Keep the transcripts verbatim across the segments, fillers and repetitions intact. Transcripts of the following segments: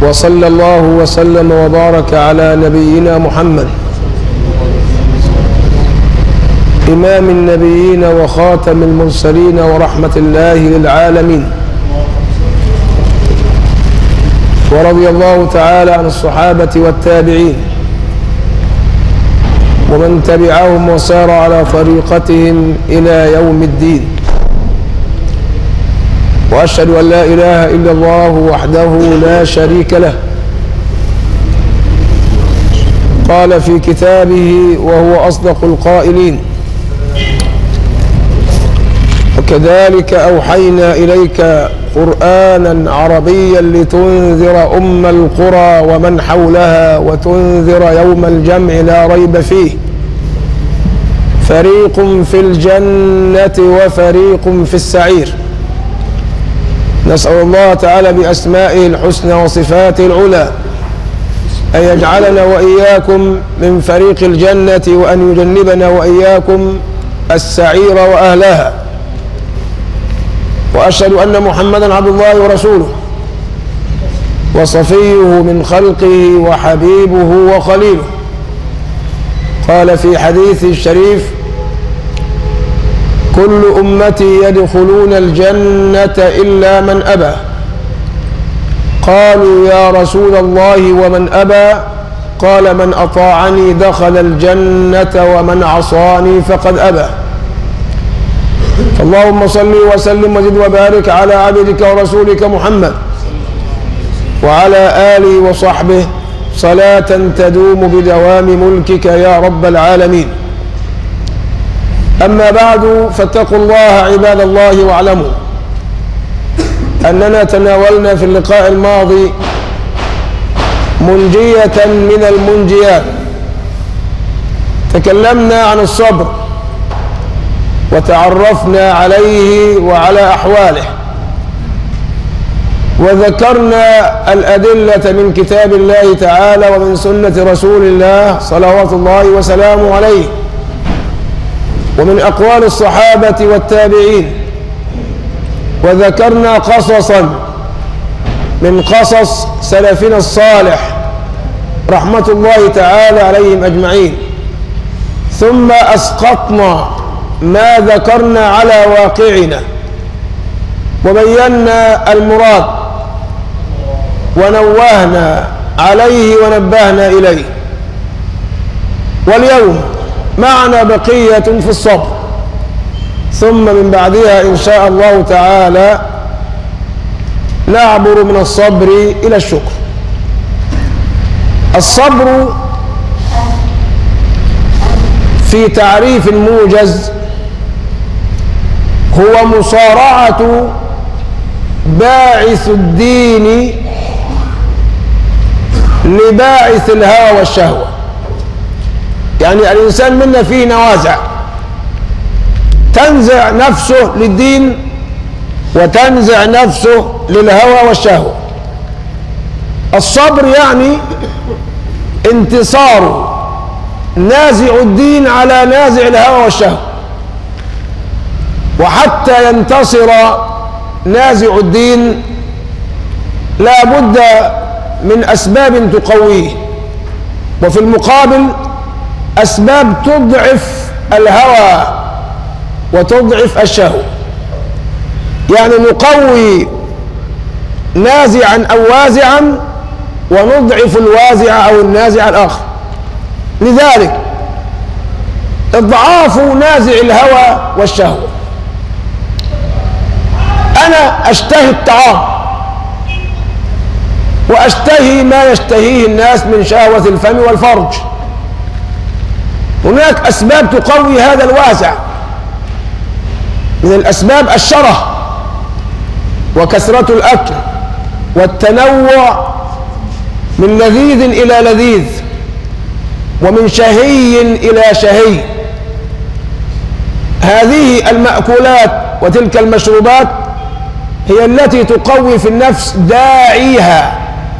وصلى الله وسلم وبارك على نبينا محمد إمام النبيين وخاتم المرسلين ورحمة الله للعالمين. ورضي الله تعالى عن الصحابة والتابعين ومن تبعهم وسار على طريقتهم إلى يوم الدين. وأشهد أن لا إله إلا الله وحده لا شريك له، قال في كتابه وهو أصدق القائلين: وكذلك أوحينا إليك قرآنا عربيا لتنذر أم القرى ومن حولها وتنذر يوم الجمع لا ريب فيه فريق في الجنة وفريق في السعير. نسأل الله تعالى بأسمائه الحسنى وصفاته العلى أن يجعلنا وإياكم من فريق الجنة وأن يجنبنا وإياكم السعير وأهلها. وأشهد أن محمدا عبد الله ورسوله وصفيه من خلقه وحبيبه وخليله. قال في حديثه الشريف: كل أمتي يدخلون الجنة إلا من أبى. قالوا يا رسول الله ومن أبى؟ قال: من أطاعني دخل الجنة ومن عصاني فقد أبى. اللهم صل وسلم وزد وبارك على عبدك ورسولك محمد وعلى آله وصحبه صلاة تدوم بدوام ملكك يا رب العالمين. أما بعد، فاتقوا الله عباد الله، واعلموا أننا تناولنا في اللقاء الماضي منجية من المنجيات. تكلمنا عن الصبر وتعرفنا عليه وعلى أحواله، وذكرنا الأدلة من كتاب الله تعالى ومن سنة رسول الله صلوات الله وسلامه عليه، ومن أقوال الصحابة والتابعين، وذكرنا قصصا من قصص سلفنا الصالح رحمة الله تعالى عليهم أجمعين، ثم أسقطنا ما ذكرنا على واقعنا وبينا المراد ونوهنا عليه ونبهنا إليه. واليوم معنا بقية في الصبر، ثم من بعدها إن شاء الله تعالى نعبر من الصبر إلى الشكر. الصبر في تعريف موجز هو مصارعة باعث الدين لباعث الهوى والشهوة. يعني الإنسان منا فيه نوازع تنزع نفسه للدين وتنزع نفسه للهوى والشهوة. الصبر يعني انتصار نازع الدين على نازع الهوى والشهوة، وحتى ينتصر نازع الدين لا بد من أسباب تقويه، وفي المقابل أسباب تضعف الهوى وتضعف الشهوة. يعني نقوي نازعا أو وازعا ونضعف الوازع أو النازع الآخر. لذلك إضعاف نازع الهوى والشهوة: أنا أشتهي الطعام وأشتهي ما يشتهيه الناس من شهوة الفم والفرج. هناك أسباب تقوي هذا الوازع، من الأسباب الشره وكثرة الأكل والتنوع من لذيذ إلى لذيذ ومن شهي إلى شهي. هذه المأكولات وتلك المشروبات هي التي تقوي في النفس داعيها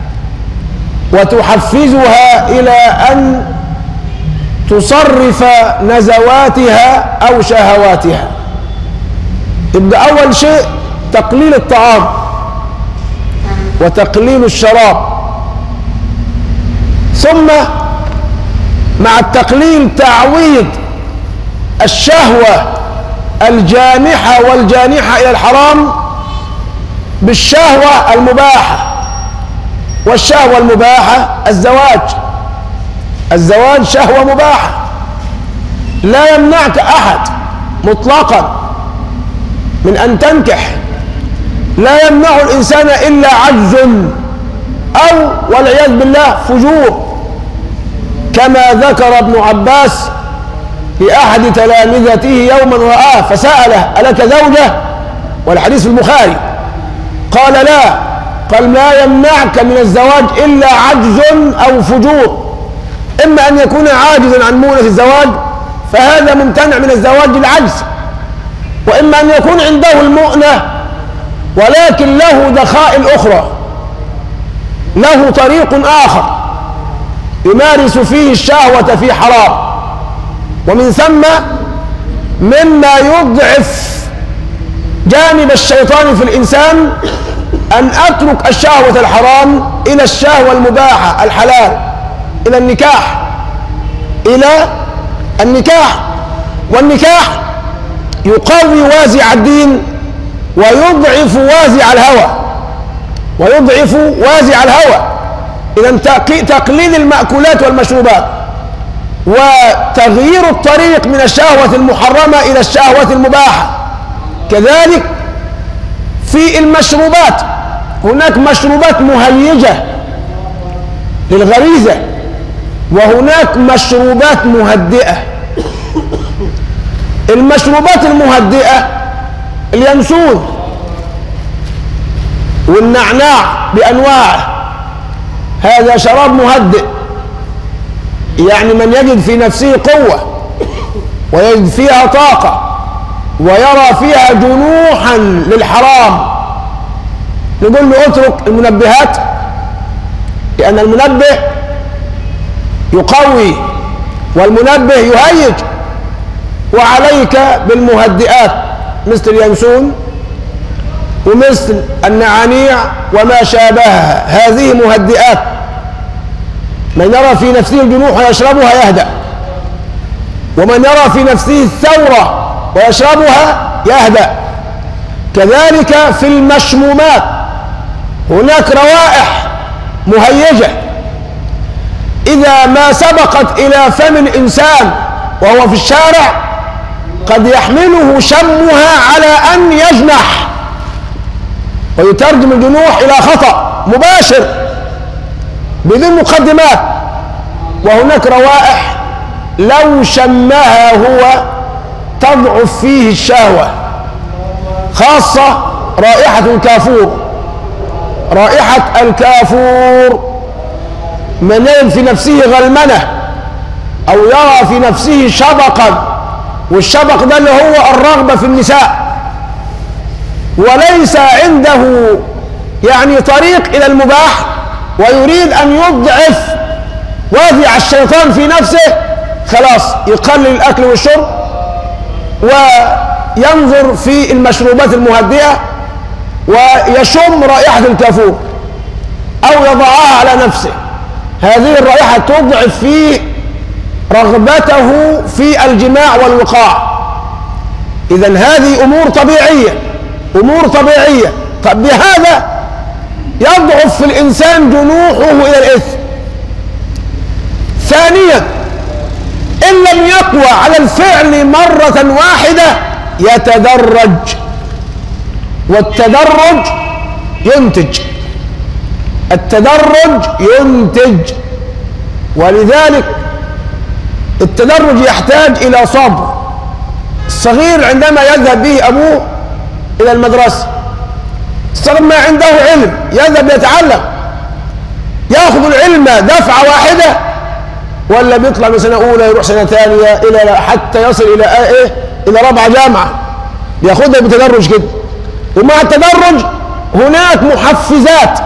وتحفزها إلى أن تصرف نزواتها أو شهواتها. يبقى أول شيء تقليل الطعام وتقليل الشراب ثم مع التقليل تعويض الشهوة الجامحة والجانحة إلى الحرام بالشهوة المباحة. والشهوة المباحة الزواج. الزواج شهوة مباحة لا يمنعك أحد مطلقا من أن تنكح، لا يمنع الإنسان إلا عجز أو والعياذ بالله فجور، كما ذكر ابن عباس لأحد تلامذته يوما رآه فسأله: ألك زوجة؟ والحديث في البخاري. قال: لا. قال: لا يمنعك من الزواج إلا عجز أو فجور، إما أن يكون عاجزا عن مؤنة الزواج فهذا ممتنع من الزواج للعجز، وإما أن يكون عنده المؤنة ولكن له دخائل أخرى، له طريق آخر يمارس فيه الشهوة في حرام. ومن ثم مما يضعف جانب الشيطان في الإنسان أن أترك الشهوة الحرام إلى الشهوة المباحة الحلال، إلى النكاح، إلى النكاح. والنكاح يقوي وازع الدين ويضعف وازع الهوى، ويضعف وازع الهوى. إذن تقليل المأكولات والمشروبات وتغيير الطريق من الشهوة المحرمة إلى الشهوة المباحة. كذلك في المشروبات هناك مشروبات مهيجة للغريزة، وهناك مشروبات مهدئة. المشروبات المهدئة اليانسون والنعناع بأنواعه، هذا شراب مهدئ، يعني من يجد في نفسه قوة ويجد فيها طاقة ويرى فيها جنوحا للحرام نقول له اترك المنبهات، لأن المنبه يقوي والمنبه يهيج، وعليك بالمهدئات مثل اليانسون ومثل النعانيع وما شابهها، هذه مهدئات. من يرى في نفسه الجنوح ويشربها يهدأ، ومن يرى في نفسه الثورة ويشربها يهدأ. كذلك في المشمومات هناك روائح مهيجة إذا ما سبقت إلى فم الإنسان وهو في الشارع قد يحمله شمها على أن يجنح ويترجم الجنوح إلى خطأ مباشر بدون مقدمات. وهناك روائح لو شمها هو تضعف فيه الشهوة، خاصة رائحة الكافور. رائحة الكافور من يجد في نفسه غلمنة أو يرى في نفسه شبقا، والشبق ده اللي هو الرغبة في النساء، وليس عنده يعني طريق إلى المباح ويريد أن يضعف وازع الشيطان في نفسه، خلاص يقلل الأكل والشرب وينظر في المشروبات المهدئة ويشم رائحة الكافور أو يضعها على نفسه. هذه الرائحة تضعف فيه رغبته في الجماع والوقاع. إذن هذه أمور طبيعية، أمور طبيعية. طب بهذا يضعف في الإنسان جنوحه إلى الإثم. ثانيا، إن لم يقوى على الفعل مرة واحدة يتدرج، والتدرج ينتج، التدرج ينتج. ولذلك التدرج يحتاج إلى صبر. الصغير عندما يذهب به أبوه إلى المدرسة، الصغير ما عنده علم يذهب يتعلم، يأخذ العلم دفعة واحدة ولا بيطلع من سنة أولى يروح سنة ثانية إلى حتى يصل إلى إيه؟ إلى رابعة جامعة، بياخذها بتدرج كده. ومع التدرج هناك محفزات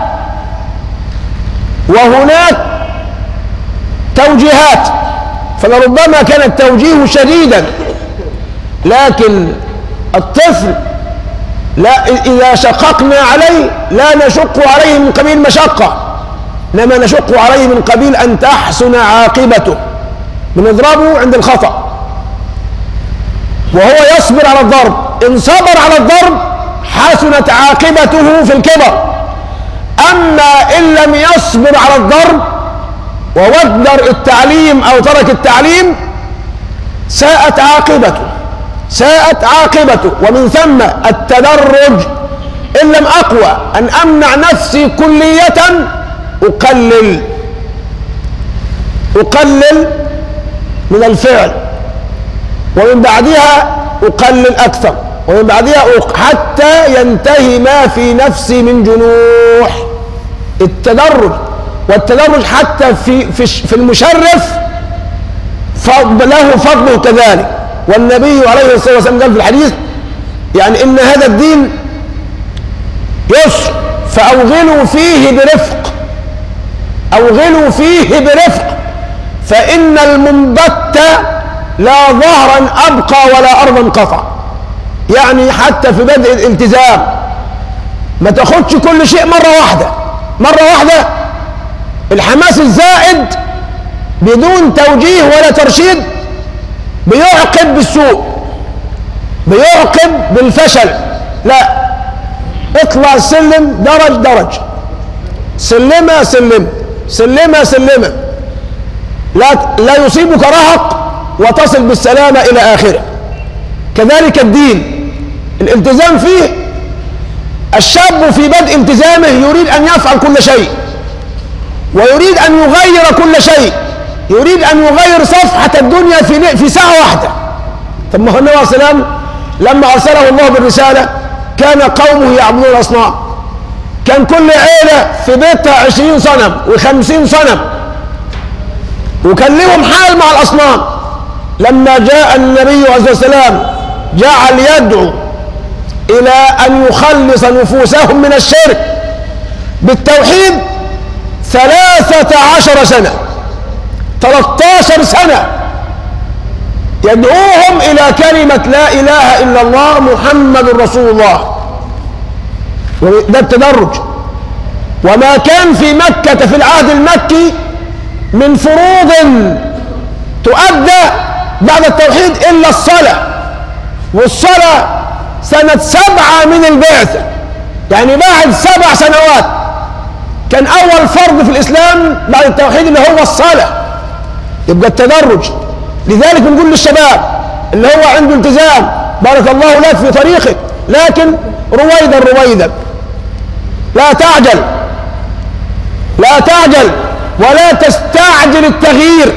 وهناك توجيهات، فلربما كان التوجيه شديدا، لكن الطفل لا إذا شققنا عليه لا نشق عليه من قبيل المشقة، إنما نشق عليه من قبيل أن تحسن عاقبته، بنضربه عند الخطأ وهو يصبر على الضرب. إن صبر على الضرب حسنت عاقبته في الكبر. أما إن لم يصبر على الضرب وودر التعليم أو ترك التعليم ساءت عاقبته، ساءت عاقبته. ومن ثم التدرج. إن لم أقوى أن أمنع نفسي كلية أقلل أقلل من الفعل، ومن بعدها أقلل أكثر، ومن بعدها حتى ينتهي ما في نفسي من جنوح. التدرج، والتدرج حتى في في في المشرف له فضله كذلك. والنبي عليه الصلاة والسلام قال في الحديث يعني إن هذا الدين يسر فأوغلوا فيه برفق، أوغلوا فيه برفق، فإن المنبت لا ظهرا أبقى ولا أرضا قطع. يعني حتى في بدء الالتزام ما تاخدش كل شيء مرة واحدة. مرة واحدة الحماس الزائد بدون توجيه ولا ترشيد بيعقب بالسوء، بيعقب بالفشل. لا، اطلع السلم درج درج، سلمة سلمة سلمة سلمة، لا لا يصيبك رهق وتصل بالسلامة إلى آخره. كذلك الدين الالتزام فيه، الشاب في بدء التزامه يريد أن يفعل كل شيء ويريد أن يغير كل شيء، يريد أن يغير صفحة الدنيا في في ساعة واحدة. طب ما هو النبي عليه الصلاة والسلام لما أرسله الله بالرسالة كان قومه يعبدون الأصنام، كان كل عيلة في بيتها عشرين صنم وخمسين صنم، وكان لهم حال مع الأصنام. لما جاء النبي عليه الصلاة والسلام جعل يدعو إلى أن يخلص نفوسهم من الشرك بالتوحيد ثلاثة عشر سنة، ثلاثة عشر سنة يدعوهم إلى كلمة لا إله إلا الله محمد رسول الله. ده التدرج. وما كان في مكة في العهد المكي من فروض تؤدى بعد التوحيد إلا الصلاة، والصلاة سنة سبعة من البعثة، يعني بعد سبع سنوات كان أول فرض في الإسلام بعد التوحيد اللي هو الصلاة. يبقى التدرج. لذلك بنقول للشباب اللي هو عنده التزام بارك الله لك في طريقك، لكن رويدا رويدا، لا تعجل لا تعجل ولا تستعجل التغيير،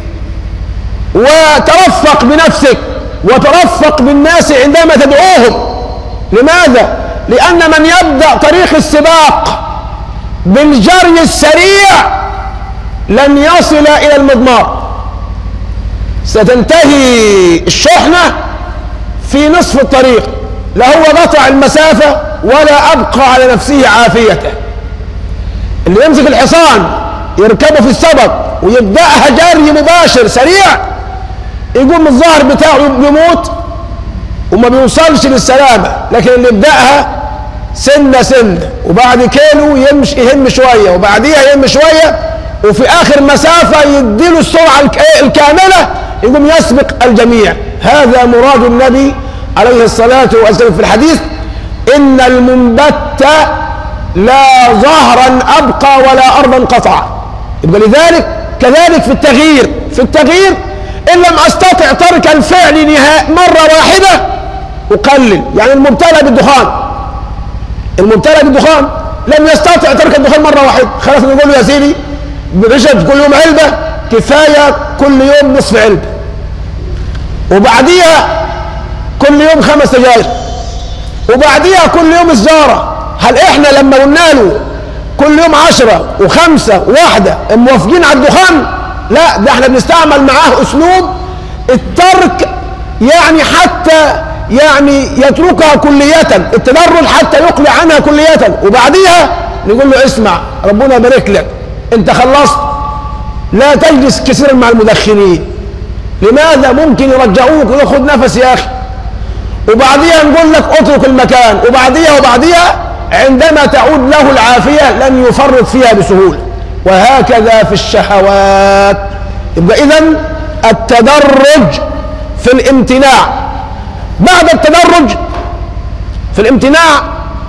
وترفق بنفسك وترفق بالناس عندما تدعوهم. لماذا؟ لأن من يبدأ طريق السباق بالجري السريع لن يصل إلى المضمار، ستنتهي الشحنة في نصف الطريق، لا هو قطع المسافة ولا أبقى على نفسه عافيته. اللي يمسك الحصان يركبه في السبق ويبدأها جري مباشر سريع يقوم الظهر بتاعه يموت وما بيوصلش للسلامة. لكن اللي يبدأها سنة سنة وبعد كيلو يمشي يهم شوية وبعديها يهم شوية وفي آخر مسافة يديله السرعة الكاملة يقوم يسبق الجميع. هذا مراد النبي عليه الصلاة والسلام في الحديث: إن المنبت لا ظهرا أبقى ولا أرضا قطع. يبقى لذلك كذلك في التغيير في التغيير إن لم أستطع ترك الفعل نهاية مرة واحدة أقلل. يعني المبتلى بالدخان المبتلى بالدخان لم يستطع ترك الدخان مرة واحدة، خلاص نقول له يا سيدي بشرب كل يوم علبة، كفاية كل يوم نصف علبة، وبعديها كل يوم خمس سجاير، وبعديها كل يوم الزارة. هل احنا لما قلنا له كل يوم عشرة وخمسة واحدة موافقين على الدخان؟ لا، ده احنا بنستعمل معاه اسلوب الترك، يعني حتى يعني يتركها كلية، التدرج حتى يقلع عنها كلية، وبعديها نقول له اسمع ربنا يبارك لك انت خلصت، لا تجلس كثيرا مع المدخنين. لماذا؟ ممكن يرجعوك وياخد نفس يا اخي، وبعديها نقول لك اترك المكان، وبعديها وبعديها عندما تعود له العافية لن يفرط فيها بسهولة. وهكذا في الشهوات. يبقى إذن التدرج في الامتناع. بعد التدرج في الامتناع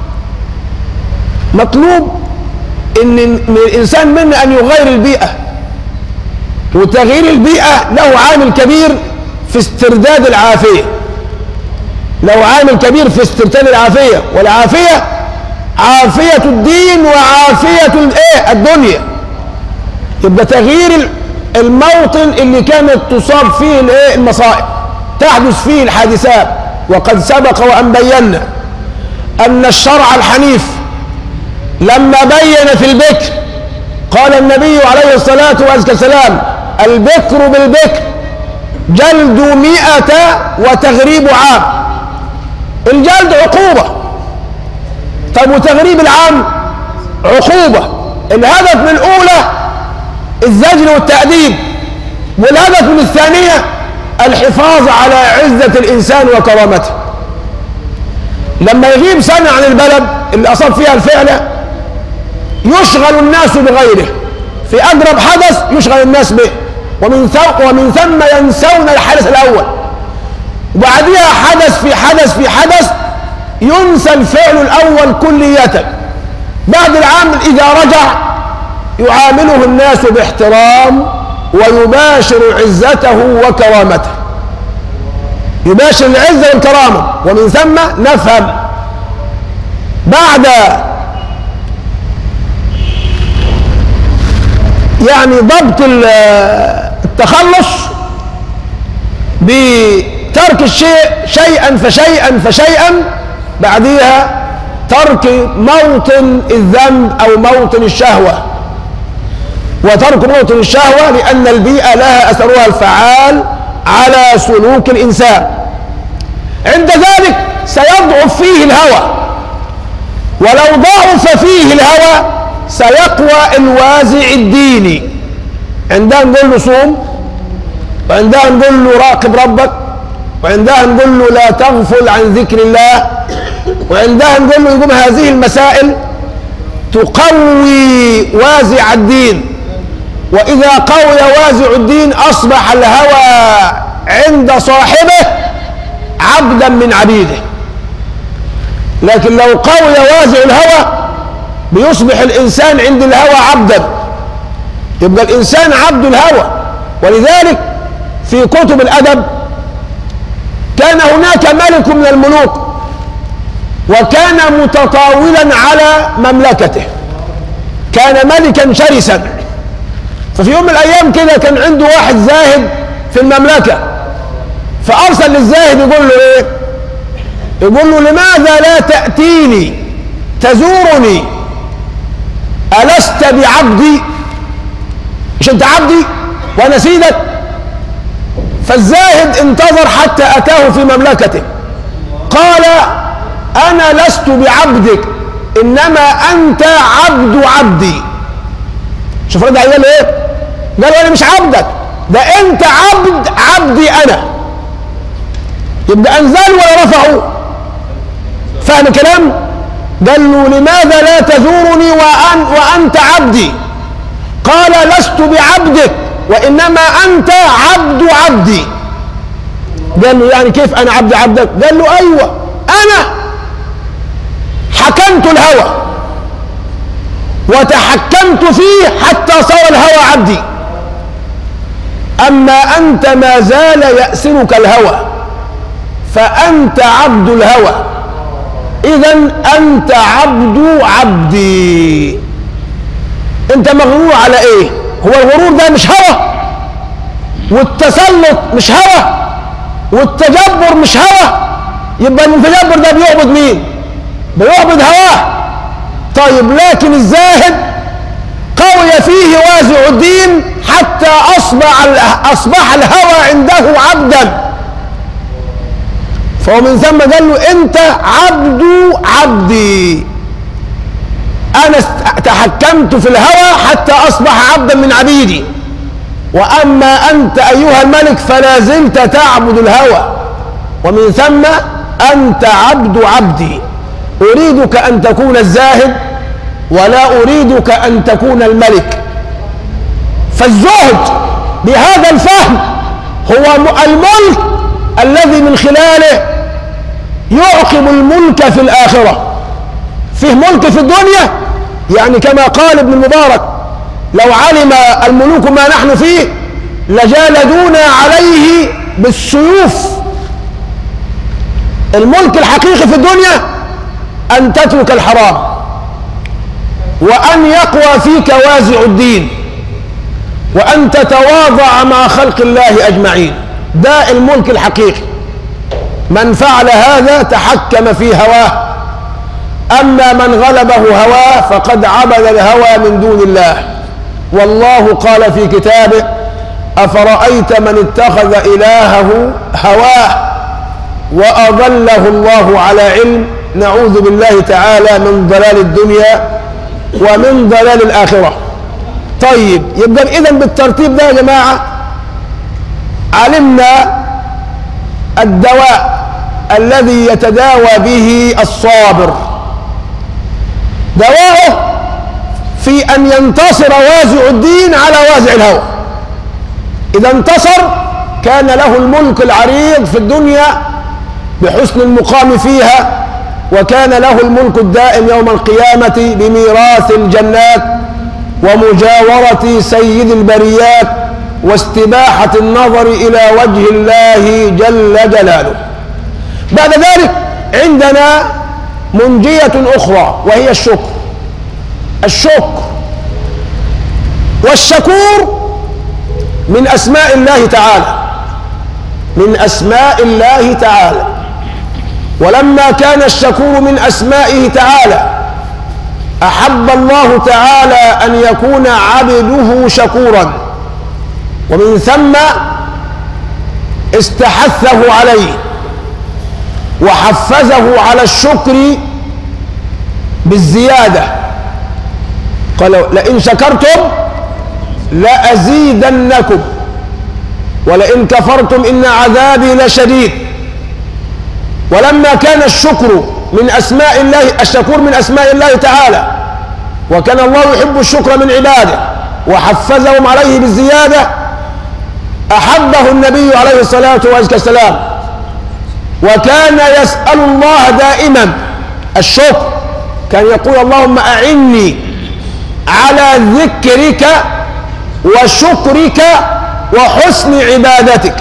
مطلوب ان من الانسان منا ان يغير البيئة، وتغيير البيئة له عامل كبير في استرداد العافية، له عامل كبير في استرداد العافية، والعافية عافية الدين وعافية الايه الدنيا. يبقى تغيير الموطن اللي كانت تصاب فيه الايه المصائب، تحدث فيه الحادثات. وقد سبق وان بينا ان الشرع الحنيف لما بين في البكر قال النبي عليه الصلاة والسلام: البكر بالبكر جلد مئة وتغريب عام. الجلد عقوبة، طيب وتغريب العام عقوبة. الهدف من الأولى الزجر والتأديب، والهدف من الثانية الحفاظ على عزة الإنسان وكرامته. لما يغيب سنة عن البلد اللي أصاب فيها الفعل يشغل الناس بغيره، في أقرب حدث يشغل الناس به، ومن ومن ثم ينسون الحدث الأول، وبعدها حدث في حدث في حدث ينسى الفعل الأول كلية. بعد العام إذا رجع يعامله الناس باحترام ويباشر عزته وكرامته، يباشر العزة والكرامة. ومن ثم نفهم بعد يعني ضبط التخلص بترك الشيء شيئا فشيئا فشيئا، بعدها ترك موطن الذنب أو موطن الشهوة. وترك موطن الشهوة لأن البيئة لها أثرها الفعال على سلوك الإنسان. عند ذلك سيضعف فيه الهوى، ولو ضعف فيه الهوى سيقوى الوازع الديني. عندها نقول له صوم، وعندها نقول له راقب ربك، وعندها نقول له لا تغفل عن ذكر الله، وعندها نقول له يقوم هذه المسائل تقوي وازع الدين. وإذا قوي وازع الدين أصبح الهوى عند صاحبه عبدا من عبيده. لكن لو قوي وازع الهوى بيصبح الإنسان عند الهوى عبدا، يبقى الإنسان عبد الهوى. ولذلك في كتب الأدب كان هناك ملك من الملوك وكان متطاولا على مملكته، كان ملكا شرسا. ففي يوم من الأيام كده كان عنده واحد زاهد في المملكة، فأرسل للزاهد يقول له إيه؟ يقول له: لماذا لا تأتيني تزورني؟ ألست بعبدي؟ مش أنت عبدي وأنا سيدك؟ فالزاهد انتظر حتى أتاه في مملكته، قال: أنا لست بعبدك، إنما أنت عبد عبدي. شوف رد عليه قال إيه؟ قال: أنا مش عبدك، ده أنت عبد عبدي أنا. يبقى أنزلوا ولا رفعوا؟ فاهم الكلام؟ قال له: لماذا لا تزورني وأن وأنت عبدي؟ قال: لست بعبدك، وإنما أنت عبد عبدي. قال له: يعني كيف أنا عبد عبدك؟ قال له: أيوة، أنا حكمت الهوى وتحكمت فيه حتى صار الهوى عبدي، أما أنت ما زال يأسرك الهوى، فأنت عبد الهوى، إذن أنت عبد عبدي. أنت مغرور على إيه؟ هو الغرور ده مش هوى؟ والتسلط مش هوى؟ والتجبر مش هوى؟ يبقى المتجبر ده بيعبد مين؟ بيعبد هواه. طيب لكن الزاهد قوي فيه وازع الدين حتى أصبح أصبح الهوى عنده عبدا، فهو من ثم قال له: أنت عبد عبدي، أنا تحكمت في الهوى حتى أصبح عبدا من عبيدي، وأما أنت أيها الملك فلا زلت تعبد الهوى، ومن ثم أنت عبد عبدي. أريدك أن تكون الزاهد ولا أريدك أن تكون الملك، فالزهد بهذا الفهم هو الملك الذي من خلاله يعقب الملك في الآخرة. فيه ملك في الدنيا، يعني كما قال ابن المبارك: لو علم الملوك ما نحن فيه لجالدونا عليه بالسيوف. الملك الحقيقي في الدنيا أن تترك الحرام، وأن يقوى فيك وازع الدين، وأن تتواضع مع خلق الله أجمعين. ده الملك الحقيقي. من فعل هذا تحكم في هواه، أما من غلبه هواه فقد عبد الهوى من دون الله. والله قال في كتابه: أفرأيت من اتخذ إلهه هواه وأضله الله على علم. نعوذ بالله تعالى من ضلال الدنيا ومن ضلال الآخرة. طيب، يبقى إذن بالترتيب ده يا جماعة علمنا الدواء الذي يتداوى به الصابر. دواؤه في أن ينتصر وازع الدين على وازع الهوى. إذا انتصر كان له الملك العريض في الدنيا بحسن المقام فيها، وكان له الملك الدائم يوم القيامة بميراث الجنات ومجاورة سيد البريات واستباحة النظر إلى وجه الله جل جلاله. بعد ذلك عندنا منجية أخرى وهي الشكر. الشكر والشكور من أسماء الله تعالى، من أسماء الله تعالى. ولما كان الشكور من أسمائه تعالى أحب الله تعالى أن يكون عبده شكورا، ومن ثم استحثه عليه وحفزه على الشكر بالزيادة. قال: لئن شكرتم لأزيدنكم ولئن كفرتم إن عذابي لشديد. ولما كان الشكر من أسماء الله، الشكور من أسماء الله تعالى، وكان الله يحب الشكر من عباده وحفزهم عليه بالزيادة، أحبه النبي عليه الصلاة والسلام، وكان يسأل الله دائما الشكر. كان يقول: اللهم أعني على ذكرك وشكرك وحسن عبادتك.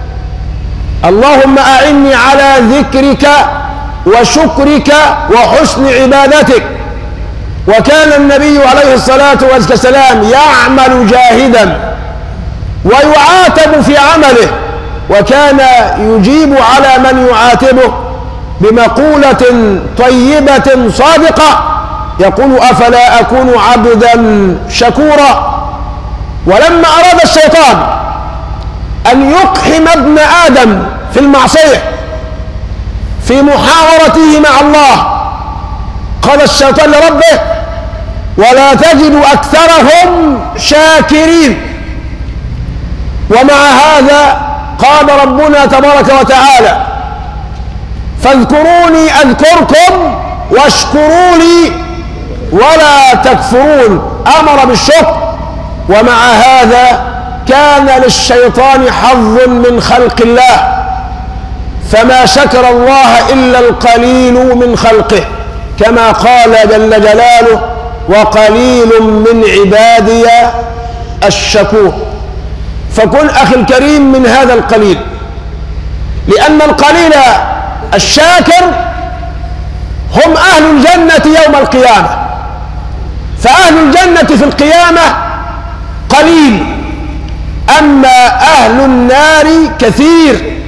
اللهم أعني على ذكرك وشكرك وحسن عبادتك. وكان النبي عليه الصلاة والسلام يعمل جاهدا ويعاتب في عمله، وكان يجيب على من يعاتبه بمقولة طيبة صادقة يقول: أفلا أكون عبدا شكورا. ولما أراد الشيطان أن يقحم ابن آدم في المعصية في محاورته مع الله، قال الشيطان لربه: ولا تجد أكثرهم شاكرين. ومع هذا قال ربنا تبارك وتعالى: فاذكروني أذكركم واشكروا لي ولا تكفرون. أمر بالشكر. ومع هذا كان للشيطان حظ من خلق الله، فما شكر الله إلا القليل من خلقه، كما قال جل جلاله: وقليل من عبادي الشكور. فكن أخي الكريم من هذا القليل، لأن القليل الشاكر هم أهل الجنة يوم القيامة. فأهل الجنة في القيامة قليل، أما أهل النار كثير.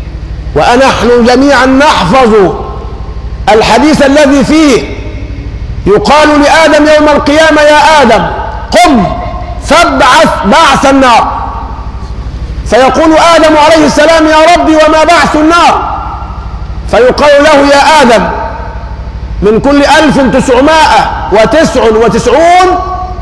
ونحن جميعا نحفظ الحديث الذي فيه يقال لآدم يوم القيامة: يا آدم قم فابعث بعث النار. فيقول آدم عليه السلام: يا ربي وما بعث النار؟ فيقال له: يا آدم من كل ألف تسعمائة وتسع وتسعون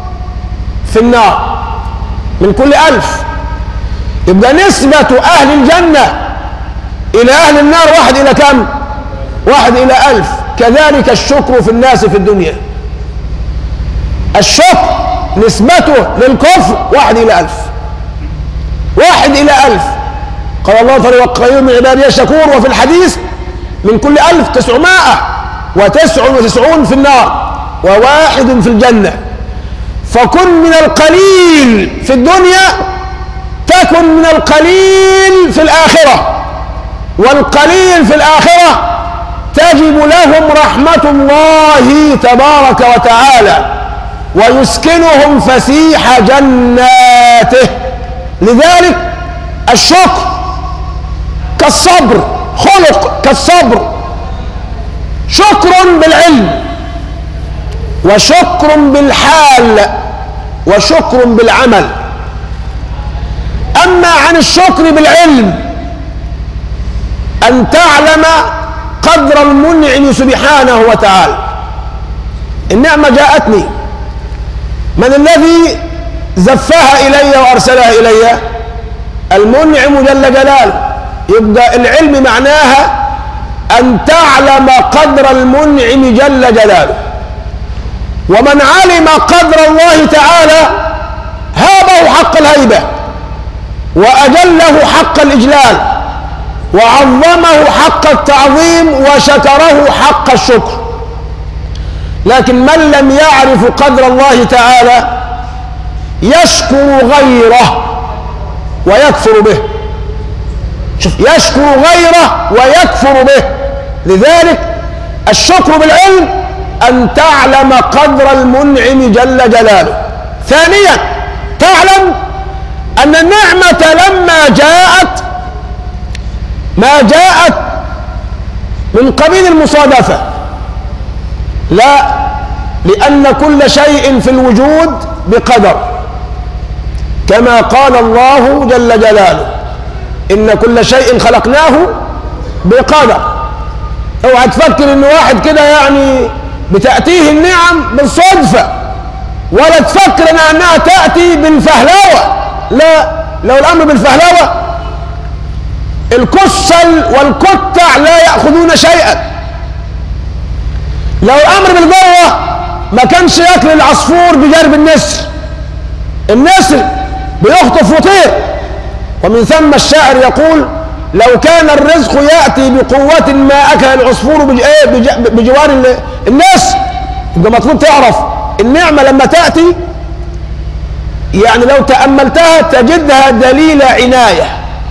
في النار، من كل ألف. يبقى نسبة أهل الجنة إلى أهل النار واحد إلى كم؟ واحد إلى ألف. كذلك الشكر في الناس في الدنيا. الشكر نسبته للكفر واحد إلى ألف، واحد إلى ألف. قال الله تعالى وقليل من عبادي الشكور، وفي الحديث من كل ألف تسعمائة وتسع وتسعون في النار وواحد في الجنة. فكن من القليل في الدنيا تكن من القليل في الآخرة، والقليل في الآخرة تجب لهم رحمة الله تبارك وتعالى ويسكنهم فسيح جناته. لذلك الشكر كالصبر، خلق كالصبر، شكر بالعلم وشكر بالحال وشكر بالعمل. أما عن الشكر بالعلم أن تعلم قدر المنعم سبحانه وتعالى. النعمة جاءتني، من الذي زفها إلي وأرسلها إلي؟ المنعم جل جلاله. يبقى العلم معناها أن تعلم قدر المنعم جل جلاله، ومن علم قدر الله تعالى هابه حق الهيبة وأجله حق الإجلال وعظمه حق التعظيم وشكره حق الشكر. لكن من لم يعرف قدر الله تعالى يشكر غيره ويكفر به. شوف، يشكر غيره ويكفر به. لذلك الشكر بالعلم أن تعلم قدر المنعم جل جلاله. ثانيا تعلم أن النعمة لما جاءت ما جاءت من قبيل المصادفة، لا، لأن كل شيء في الوجود بقدر، كما قال الله جل جلاله إن كل شيء خلقناه بقدر. اوعى تفكر إن واحد كده يعني بتأتيه النعم بالصدفة، ولا تفكر إن أنها تأتي بالفهلوة، لا، لو الأمر بالفهلوة الكسل والكتع لا يأخذون شيئا. لو الأمر بالقوة ما كانش يأكل العصفور بجرب النسر، النسر بيخطف وطير. ومن ثم الشاعر يقول لو كان الرزق يأتي بقوة ما أكل العصفور بجوار الناس. يبقى مطلوب تعرف النعمة لما تأتي يعني لو تأملتها تجدها دليل عناية،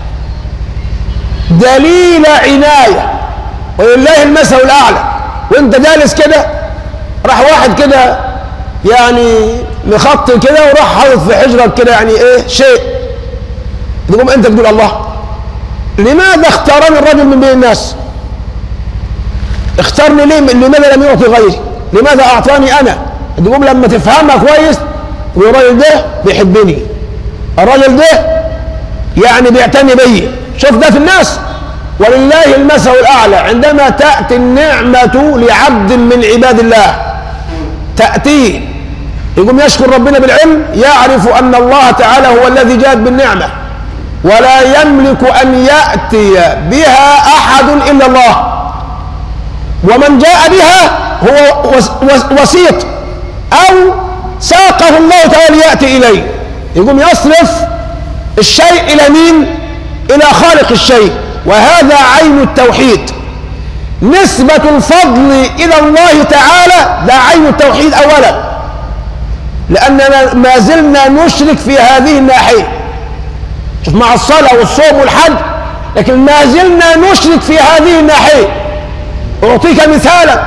دليل عناية، ولله المثل الأعلى. وانت جالس كده راح واحد كده يعني مخطي كده وراح حاطط في حجرك كده يعني ايه شيء، تقوم انت تقول الله لماذا اختارني الرجل من بين الناس؟ اختارني ليه؟ لماذا لم يعطي غيري؟ لماذا اعطاني انا؟ تقوم لما تفهمها كويس تقول الراجل ده بيحبني، الراجل ده يعني بيعتني بي. شوف ده في الناس، ولله المثل الأعلى. عندما تأتي النعمة لعبد من عباد الله تأتيه يقوم يشكر ربنا بالعلم، يعرف أن الله تعالى هو الذي جاد بالنعمة ولا يملك أن يأتي بها أحد إلا الله، ومن جاء بها هو وسيط أو ساقه الله تعالى يأتي إليه. يقوم يصرف الشيء إلى مين؟ إلى خالق الشيء، وهذا عين التوحيد. نسبة الفضل إلى الله تعالى ده عين التوحيد أولا، لأننا ما زلنا نشرك في هذه الناحية. شوف مع الصلاة والصوم والحج، لكن ما زلنا نشرك في هذه الناحية. أعطيك مثالا،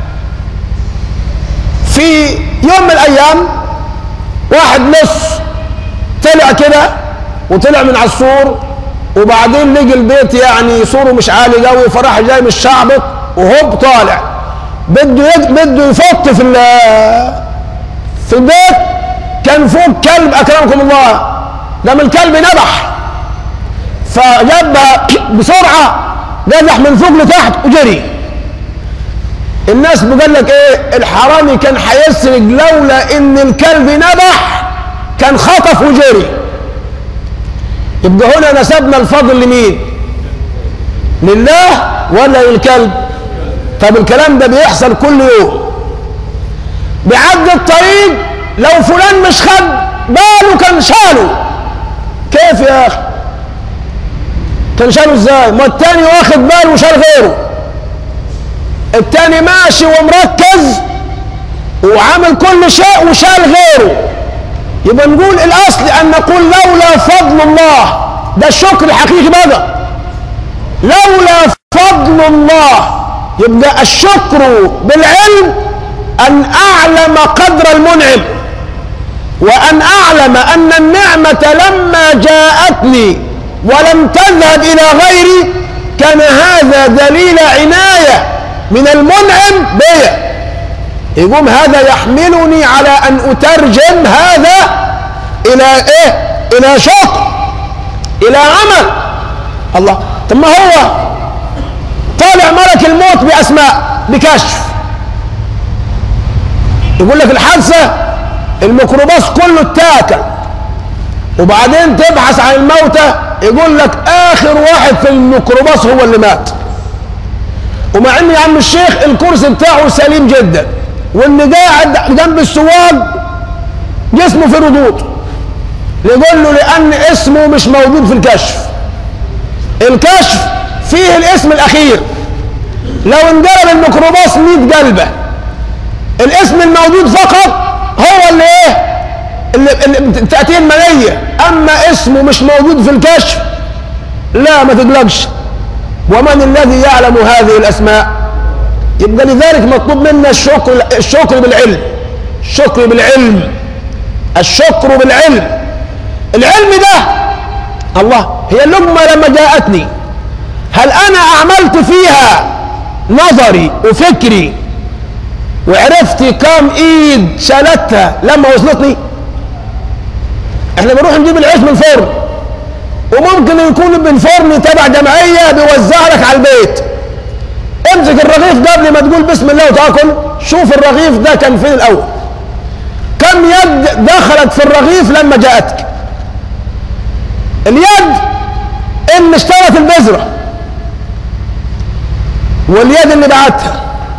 في يوم من الأيام واحد نص طلع كده وطلع من على السور، وبعدين لقي البيت يعني سوره مش عالي قوي، فراح جاي من الشعبط وهوب طالع بده بده يفط في في البيت. كان فوق كلب اكرمكم الله، لما الكلب نبح فجابها بسرعه نزح من فوق لتحت وجري. الناس بيقول لك ايه؟ الحرامي كان هيسرق لولا ان الكلب نبح كان خطف وجري. يبقى هنا نسبنا الفضل لمين؟ لله ولا للكلب؟ طب الكلام ده بيحصل كل يوم. بيعدي الطريق لو فلان مش خد باله كان شاله. كيف يا اخي؟ كان شاله ازاي؟ ما التاني واخد باله وشال غيره، التاني ماشي ومركز وعامل كل شيء وشال غيره. يبقى نقول الاصل ان نقول لولا فضل الله، ده الشكر الحقيقي بقى. لولا فضل الله، يبقى الشكر بالعلم ان اعلم قدر المنعم، وان اعلم ان النعمة لما جاءتني ولم تذهب الى غيري كان هذا دليل عناية من المنعم بي. يقوم هذا يحملني على ان اترجم هذا الى ايه؟ الى شكر، الى عمل. الله، طب ما هو طالع ملك الموت باسماء بكشف، يقول لك الحادثة الميكروباص كله اتاكل، وبعدين تبحث عن الموتى يقول لك اخر واحد في الميكروباص هو اللي مات، ومع ان يا عم الشيخ الكرسي بتاعه سليم جدا واللي قاعد جنب السواق جسمه في ردود، يقول له لان اسمه مش موجود في الكشف. الكشف فيه الاسم الاخير، لو انقلب الميكروباص مئة قلبه الاسم الموجود فقط هو اللي ايه؟ اللي, اللي تأتيه المنية، اما اسمه مش موجود في الكشف لا ما تقلقش. ومن الذي يعلم هذه الاسماء؟ يبقى لذلك مطلوب منا الشكر، الشكر بالعلم، الشكر بالعلم، الشكر بالعلم. العلم ده الله، هي اللقمة لما جاءتني هل انا اعملت فيها نظري وفكري وعرفت كم ايد شالتها لما وصلتني؟ احنا بنروح نجيب العيش من الفرن، وممكن يكون بالفرن تبع جمعيه بيوزع لك على البيت. امسك الرغيف قبل ما تقول بسم الله وتاكل، شوف الرغيف ده كان فين الاول، كم يد دخلت في الرغيف لما جاءتك. اليد اللي اشترت البذره، واليد اللي بعتها،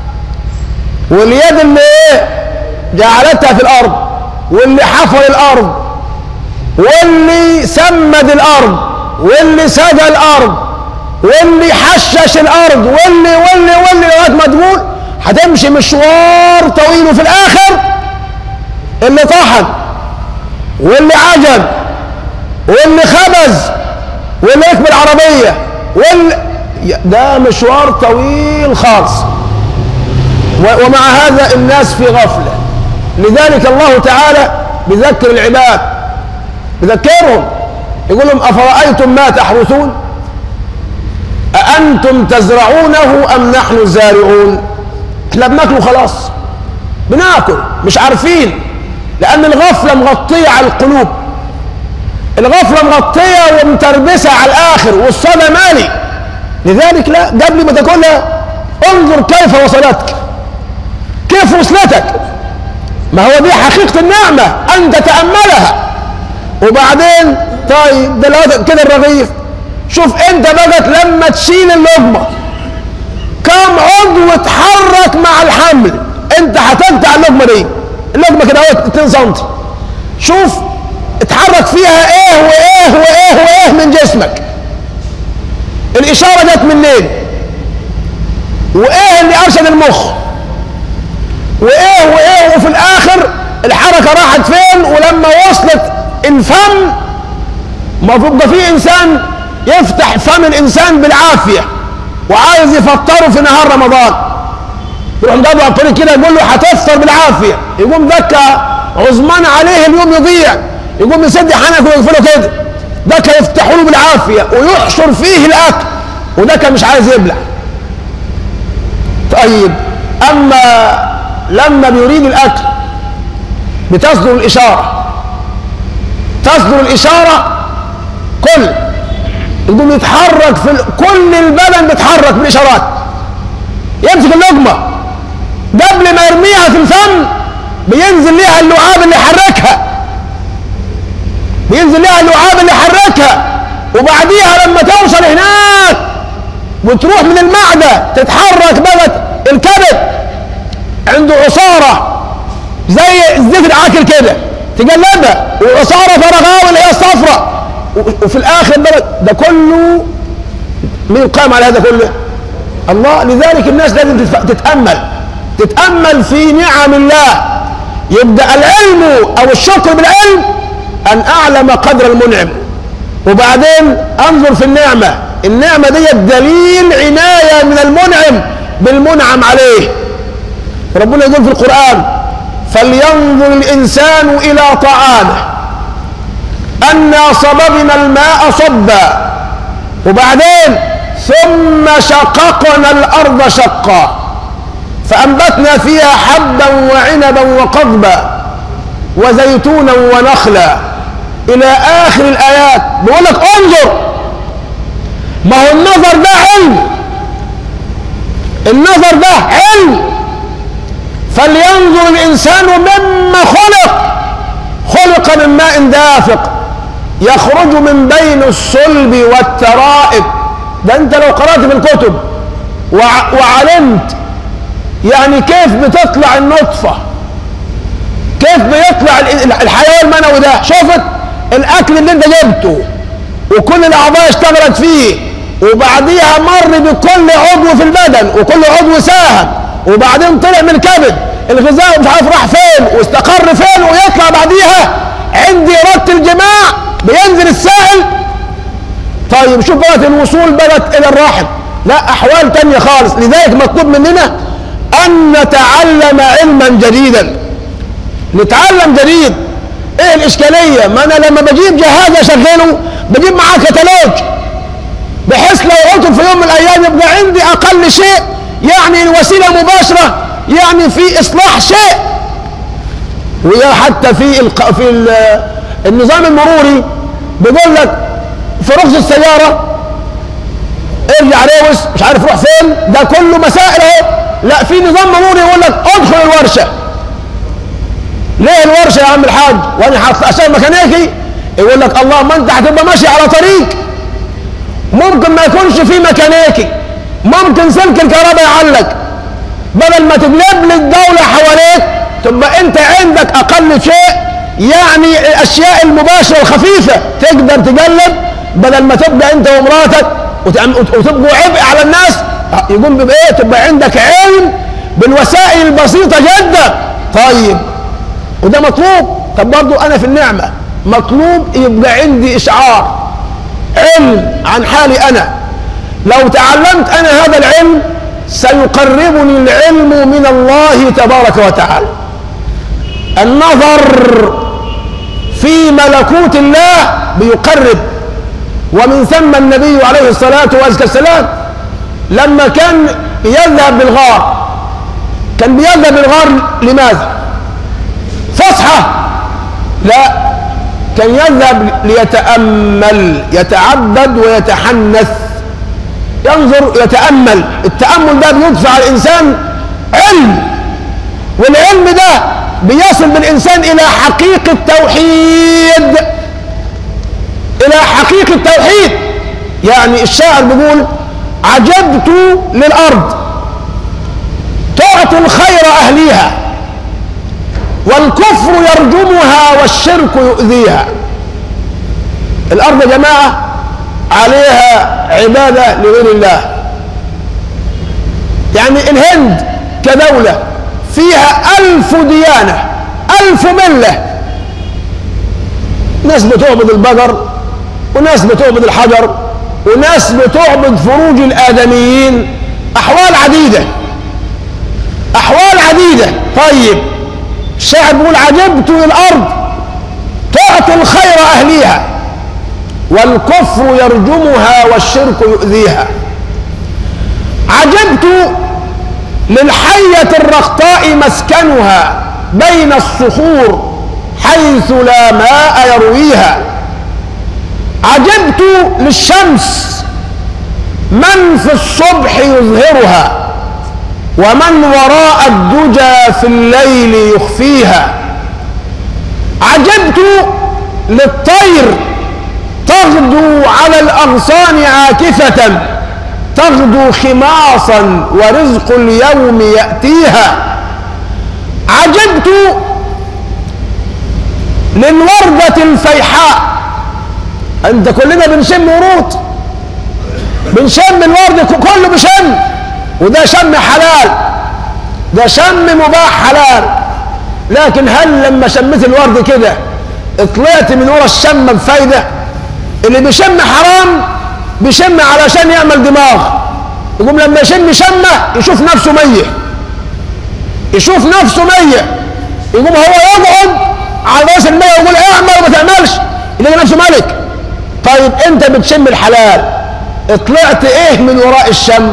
واليد اللي ايه جعلتها في الارض، واللي حفر الارض، واللي سمد الارض، واللي سقى الارض، واللي حشش الارض، واللي واللي واللي لغايه ما تقول هتمشي مشوار طويل، وفي الاخر اللي طحن واللي عجن واللي خبز واللي ركب العربيه واللي ده مشوار طويل خالص. ومع هذا الناس في غفلة. لذلك الله تعالى بذكر العباد، بذكرهم يقول لهم أفرأيتم ما تحرثون أأنتم تزرعونه أم نحن الزارعون؟ احنا بناكله خلاص، بناكل مش عارفين، لأن الغفلة مغطية على القلوب، الغفلة مغطية ومتربسة على الآخر، والصدى مالي. لذلك لا، قبل ما تاكلها انظر كيف وصلتك، كيف وصلتك، ما هو دي حقيقة النعمة أن تتأملها. وبعدين طيب دلوقتي كده الرغيف، شوف أنت بقت لما تشيل اللقمة كم عضو اتحرك مع الحمل. أنت هتقطع اللقمة دي، اللقمة كده اهو اتنين سنتي، شوف اتحرك فيها إيه وإيه وإيه وإيه من جسمك. الإشارة جت منين؟ وإيه اللي أرشد المخ؟ وايه وايه وفي الاخر الحركه راحت فين؟ ولما وصلت الفم، المفروض ده في انسان يفتح فم الانسان بالعافيه وعايز يفطره في نهار رمضان، يروح جابه على الطريق كده يقول له هتفطر بالعافيه، يقوم دكه عظمان عليه اليوم يضيع، يقوم يسد حنكه ويقفله كده، دكه يفتحوا له بالعافيه ويحشر فيه الاكل، ودكه مش عايز يبلع. طيب اما لما بيريد الاكل بتصدر الاشاره، تصدر الاشاره كل يقوم يتحرك في ال... كل البدن بيتحرك بالاشارات، يمسك اللقمه قبل ما يرميها في الفم بينزل ليها اللعاب اللي يحركها، بينزل ليها اللعاب اللي يحركها، وبعديها لما توصل هناك وتروح من المعده تتحرك بقت الكبد عنده عصارة زي الزيت العاكل كده تجلبها وعصاره فرغاوي اللي هي الصفراء، وفي الاخر ده, ده كله مين قام على هذا كله؟ الله. لذلك الناس لازم تتامل تتامل في نعم الله. يبدا العلم او الشكر بالعلم ان اعلم قدر المنعم، وبعدين انظر في النعمه. النعمه دي دليل عنايه من المنعم بالمنعم عليه. ربنا يقول في القران: فلينظر الانسان الى طعامه انا صببنا الماء صبا وبعدين ثم شققنا الارض شقا فانبتنا فيها حبا وعنبا وقضبا وزيتونا ونخلا الى اخر الايات. بيقول لك انظر. ما هو النظر ده علم، النظر ده علم. فلينظر الانسان مما خلق، خلق من ماء دافق يخرج من بين الصلب والترائب. ده انت لو قرأت في الكتب وعلمت يعني كيف بتطلع النطفة، كيف بيطلع الحيوان المنوي ده. شوفت الاكل اللي انت جبته وكل الاعضاء اشتغلت فيه وبعديها مر بكل عضو في البدن وكل عضو ساهم وبعدين طلع من الكبد الغذاء مش عارف راح فين واستقر فين ويطلع بعديها عند إرادة الجماع بينزل السائل. طيب شوف بقى الوصول بقت الى الرحم، لا احوال تانية خالص. لذلك مطلوب مننا ان نتعلم علما جديدا، نتعلم جديد. ايه الاشكالية؟ ما انا لما بجيب جهاز اشغله بجيب معاه كتالوج بحيث لو عطل في يوم من الايام يبقى عندي اقل شيء يعني الوسيلة مباشرة يعني في اصلاح شيء. ويا حتى في الق... في ال... النظام المروري بيقول لك في رخص السيارة ارجع روس مش عارف روح فين، ده كله مسائل اهو. لا في نظام مروري يقول لك ادخل الورشة. ليه الورشة يا عم الحاج؟ وانا عشان ميكانيكي يقول لك الله ما انت هتبقى ماشي على طريق ممكن ما يكونش فيه ميكانيكي، ممكن سلك الكهرباء يعلق، بدل ما تقلب لي الدولة حواليك تبقى انت عندك اقل شيء يعني الاشياء المباشرة الخفيفة تقدر تقلب، بدل ما تبقى انت ومراتك وتبقوا عبء على الناس يقوم بايه؟ تبقى عندك علم بالوسائل البسيطة جدا. طيب وده مطلوب. طب برضو انا في النعمة مطلوب يبقى عندي اشعار علم عن حالي انا. لو تعلمت انا هذا العلم سيقربني العلم من الله تبارك وتعالى. النظر في ملكوت الله بيقرب. ومن ثم النبي عليه الصلاة والسلام لما كان يذهب بالغار كان بيذهب بالغار لماذا؟ فسحة؟ لا، كان يذهب ليتأمل، يتعبد ويتحنث، ينظر يتأمل. التأمل ده بيدفع الإنسان علم، والعلم ده بيصل بالإنسان إلى حقيقة التوحيد، إلى حقيقة التوحيد. يعني الشاعر بيقول عجبت للأرض تعطي الخير أهليها والكفر يرجمها والشرك يؤذيها. الأرض يا جماعة عليها عبادة لغير الله. يعني الهند كدولة فيها ألف ديانة، ألف ملة، ناس بتعبد البقر وناس بتعبد الحجر وناس بتعبد فروج الآدميين، أحوال عديدة، أحوال عديدة. طيب الشاعر بيقول عجبت للأرض تعطي الخير أهليها والكفر يرجمها والشرك يؤذيها. عجبت للحية الرخطاء مسكنها بين الصخور حيث لا ماء يرويها. عجبت للشمس من في الصبح يظهرها ومن وراء الدجى في الليل يخفيها. عجبت للطير تغدو على الأغصان عاكفة تغدو خماصا ورزق اليوم يأتيها. عجبت للوردة الفيحاء. انت كلنا بنشم ورود، بنشم الورد، كله بشم، وده شم حلال، ده شم مباح حلال. لكن هل لما شميت الورد كده طلعت من ورا الشمة بفايدة؟ اللي بيشم حرام بيشم علشان يعمل دماغ، يقوم لما يشم شمة يشوف نفسه مية، يشوف نفسه مية، يقوم هو يقعد على راس المية ويقول اعمل وما تعملش، يلاقي نفسه ملك. طيب انت بتشم الحلال، طلعت ايه من وراء الشم؟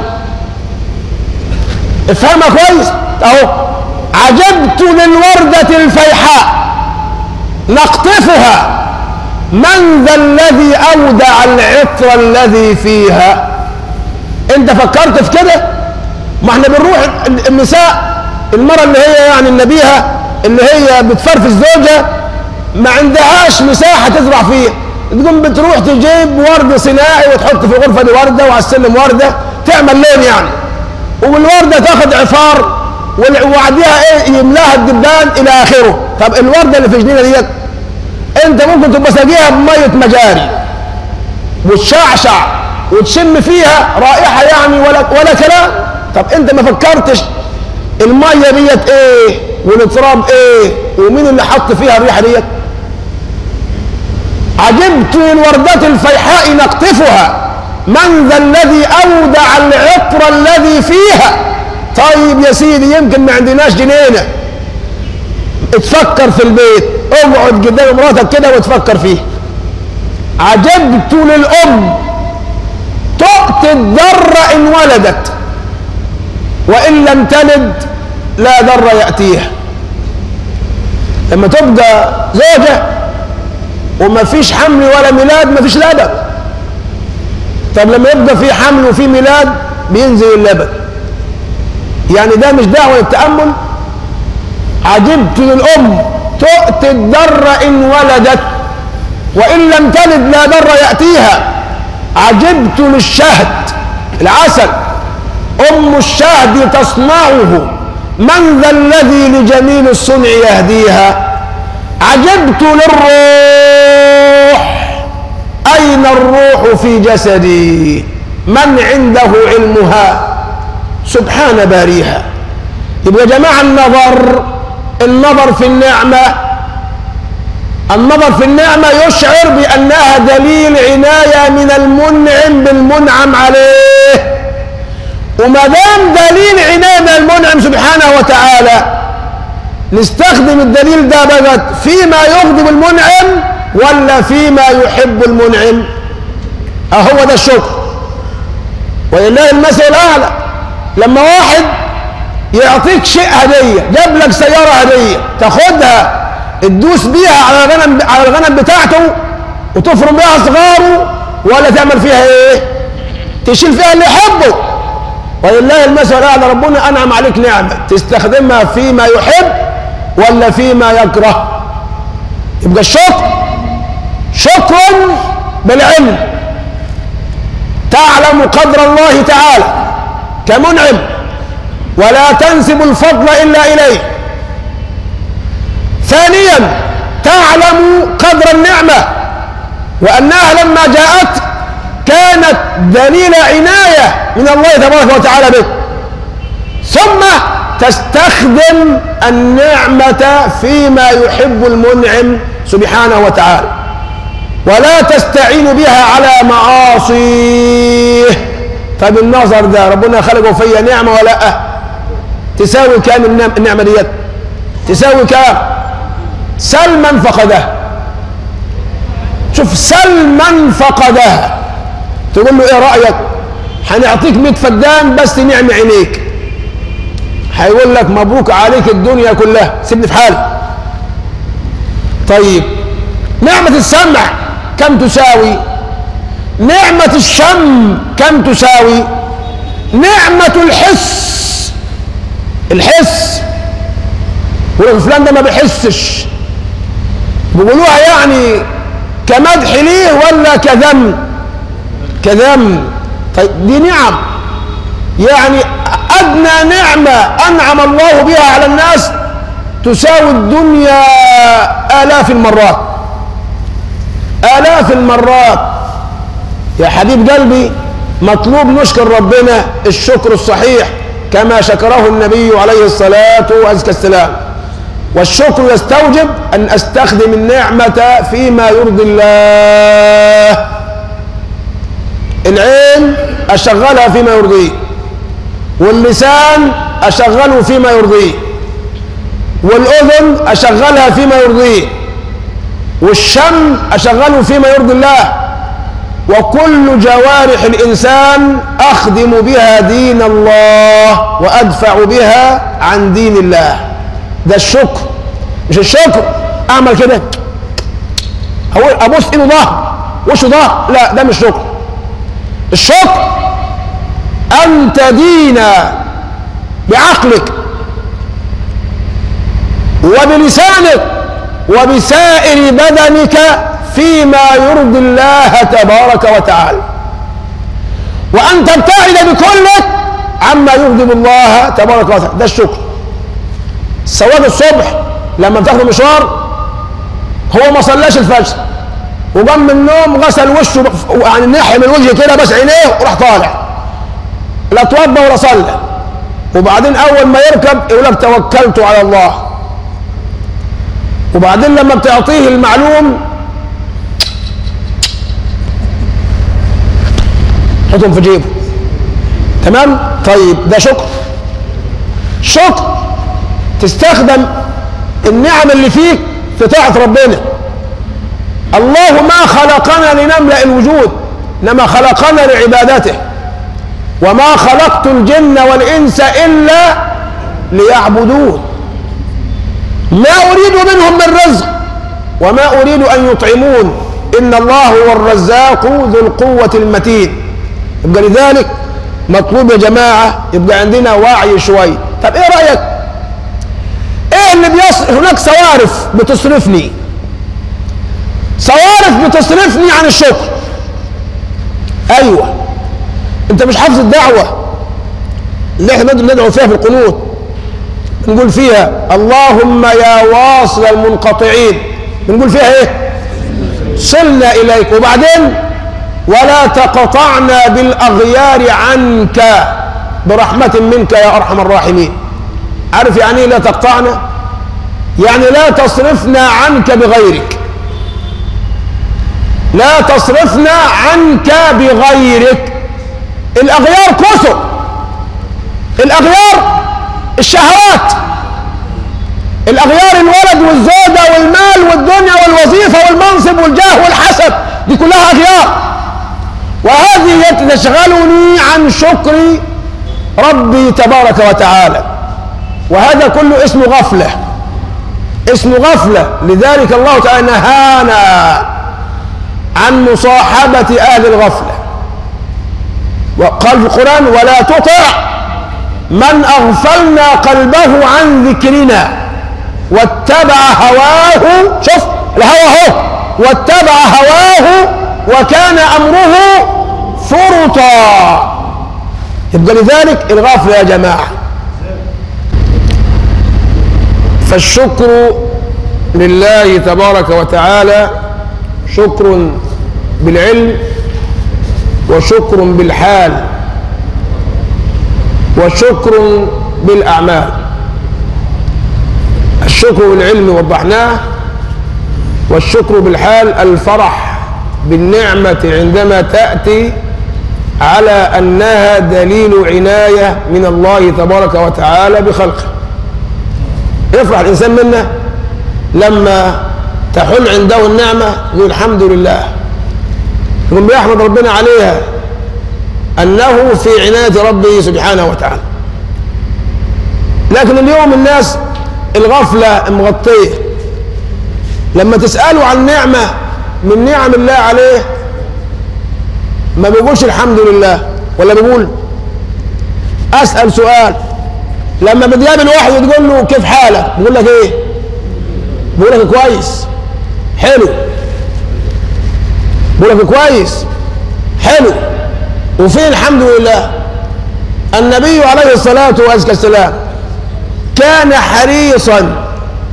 افهمها كويس اهو. عجبت للوردة الفيحاء نقطفها، من ذا الذي اودع العطر الذي فيها؟ انت فكرت في كده؟ ما احنا بنروح النساء، المرأة اللي هي يعني النبيهة اللي هي بتفرفش زوجها ما عندهاش مساحة تزرع فيها، تقوم بتروح تجيب ورد صناعي وتحط في الغرفة دي وردة وعلى السلم وردة، تعمل لون يعني، والوردة تاخد عفار وبعديها ايه يملاها الدبان الى اخره. طب الوردة اللي في جنينة ديت انت ممكن تبقى ساقيها بمية مجاري وتشعشع وتشم فيها رائحة يعني ولا ولا كلام. طب انت ما فكرتش المية ديت ايه والتراب ايه ومين اللي حط فيها الريحة ديت؟ عجبت للوردة الفيحاء نقطفها، من ذا الذي اودع العطر الذي فيها؟ طيب يا سيدي يمكن ما عندناش جنينة، تفكر في البيت، اقعد قدام مراتك كده وتفكر فيه. عجبت للأم تؤتي الضر إن ولدت وإن لم تلد لا ضر يأتيها. لما تبقى زوجة وما فيش حمل ولا ميلاد ما فيش لبن، طب لما يبقى في حمل وفي ميلاد بينزل اللبن، يعني ده مش دعوة للتأمل. عجبت للأم تؤتي الضر إن ولدت وإن لم تلد لا ضر يأتيها. عجبت للشهد العسل، أم الشهد تصنعه، من ذا الذي لجميل الصنع يهديها. عجبت للروح، أين الروح في جسدي؟ من عنده علمها سبحان باريها. يبقى يا جماعة النظر النظر في النعمة النظر في النعمة يشعر بأنها دليل عناية من المنعم بالمنعم عليه، وما دام دليل عناية من المنعم سبحانه وتعالى نستخدم الدليل ده بقى فيما يغضب المنعم ولا فيما يحب المنعم؟ أهو ده الشكر، ولله المثل الأعلى. لما واحد يعطيك شيء هدية، جاب لك سيارة هدية، تاخدها تدوس بيها على الغنم على الغنم بتاعته وتفرم بيها صغاره، ولا تعمل فيها ايه؟ تشيل فيها اللي يحبه. ولله المثل الاعلى، ربنا انعم عليك نعمة تستخدمها فيما يحب ولا فيما يكره. يبقى الشكر شكر بالعلم، تعلم قدر الله تعالى كمنعم ولا تنسب الفضل إلا إليه. ثانيا تعلم قدر النعمة وأنها لما جاءت كانت دليل عناية من الله تبارك وتعالى بك، ثم تستخدم النعمة فيما يحب المنعم سبحانه وتعالى، ولا تستعين بها على معاصيه. طيب النظر ده ربنا خلقه فيا نعمة ولا أه؟ تساوي كام النعمة ديت؟ تساوي كام؟ سلما فقدها. شوف سلما فقدها، تقول له ايه رأيك؟ هنعطيك مئة فدان بس نعم عينيك، هيقول لك مبروك عليك الدنيا كلها، سيبني في حالي. طيب نعمة السمع كم تساوي؟ نعمة الشم كم تساوي؟ نعمة الحس الحس فلان ده ما بيحسش، بيقولوها يعني كمدح ليه ولا كذم؟ كذم. طيب دي نعم، يعني أدنى نعمة أنعم الله بها على الناس تساوي الدنيا آلاف المرات، آلاف المرات. يا حبيب قلبي مطلوب نشكر ربنا الشكر الصحيح كما شكره النبي عليه الصلاة والسلام. والشكر يستوجب أن أستخدم النعمة فيما يرضي الله. العين أشغلها فيما يرضيه، واللسان أشغله فيما يرضيه، والأذن أشغلها فيما يرضيه، والشم أشغله فيما يرضي الله. وكل جوارح الإنسان أخدم بها دين الله وأدفع بها عن دين الله. ده الشكر. مش الشكر أعمل كده أبص إيده ظهر وشه ظهر، لا ده مش شكر. الشكر أن تدين بعقلك وبلسانك وبسائر بدنك فيما يرضي الله تبارك وتعالى، وأن تبتعد بكلك عما يغضب الله تبارك وتعالى. ده الشكر. سواد الصبح لما بتاخد مشوار هو ما صلاش الفجر وقام من النوم غسل وشه يعني ناحية من وجهه كده بس عينيه وراح طالع، لا توضى ولا صلى، وبعدين أول ما يركب يقول لك توكلت على الله، وبعدين لما بتعطيه المعلوم حطهم في جيبه. تمام؟ طيب ده شكر. شكر تستخدم النعم اللي فيك في طاعة ربنا. الله ما خلقنا لنملأ الوجود، إنما خلقنا لعبادته. وما خلقت الجن والإنس إلا ليعبدون ما أريد منهم من رزق وما أريد أن يطعمون إن الله هو الرزاق ذو القوة المتين. يبقى لذلك مطلوب يا جماعة يبقى عندنا وعي شوي. طب إيه رأيك؟ إيه اللي بيصرف؟ هناك صوارف بتصرفني، صوارف بتصرفني عن الشكر. أيوة، أنت مش حافظ الدعوة اللي احنا ندعو فيها في القنوت، بنقول فيها اللهم يا واصل المنقطعين، بنقول فيها ايه؟ صلنا إليك. وبعدين ولا تقطعنا بالأغيار عنك برحمة منك يا أرحم الراحمين. عارف يعني ايه لا تقطعنا؟ يعني لا تصرفنا عنك بغيرك، لا تصرفنا عنك بغيرك. الأغيار كثر، الأغيار الشهوات، الأغيار الولد والزوجة والمال والدنيا والوظيفة والمنصب والجاه والحسب، دي كلها أغيار، وهذه تشغلني عن شكر ربي تبارك وتعالى. وهذا كله اسمه غفلة، اسمه غفلة. لذلك الله تعالى نهانا عن مصاحبة أهل الغفلة، وقال في القرآن ولا تطع من أغفلنا قلبه عن ذكرنا واتبع هواه. شوف الهوى هو، واتبع هواه وكان أمره فرطا. يبقى لذلك الغفلة يا جماعة. فالشكر لله تبارك وتعالى شكر بالعلم وشكر بالحال وشكر بالأعمال. الشكر بالعلم وضحناه، والشكر بالحال الفرح بالنعمة عندما تأتي على أنها دليل عناية من الله تبارك وتعالى بخلقه. يفرح الإنسان منا لما تحل عنده النعمة يقول الحمد لله، يقوم بيحمد ربنا عليها أنه في عناية ربه سبحانه وتعالى. لكن اليوم الناس الغفلة مغطية، لما تسأله عن نعمة من نعم الله عليه ما بيقولش الحمد لله، ولا بيقول. أسأل سؤال، لما بتقابل واحد وتقول له كيف حالك بيقول لك ايه؟ بيقول لك كويس حلو، بيقول لك كويس حلو، وفين الحمد لله؟ النبي عليه الصلاة والسلام كان حريصا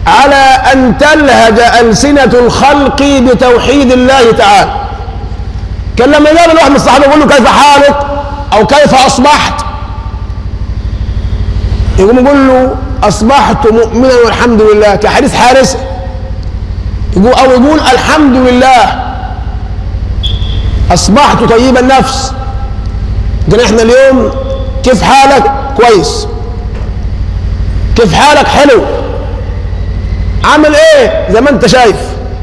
على أن تلهج ألسنة الخلق بتوحيد الله تعالى. كان لما يقابل واحد من الصحابة يقول له كيف حالك أو كيف أصبحت، يقوم يقول له أصبحت مؤمنا والحمد لله، كحديث حارثة. يقول أو يقول الحمد لله أصبحت طيب النفس. قلنا إحنا اليوم كيف حالك؟ كويس. كيف حالك؟ حلو. عامل إيه؟ زي ما أنت شايف.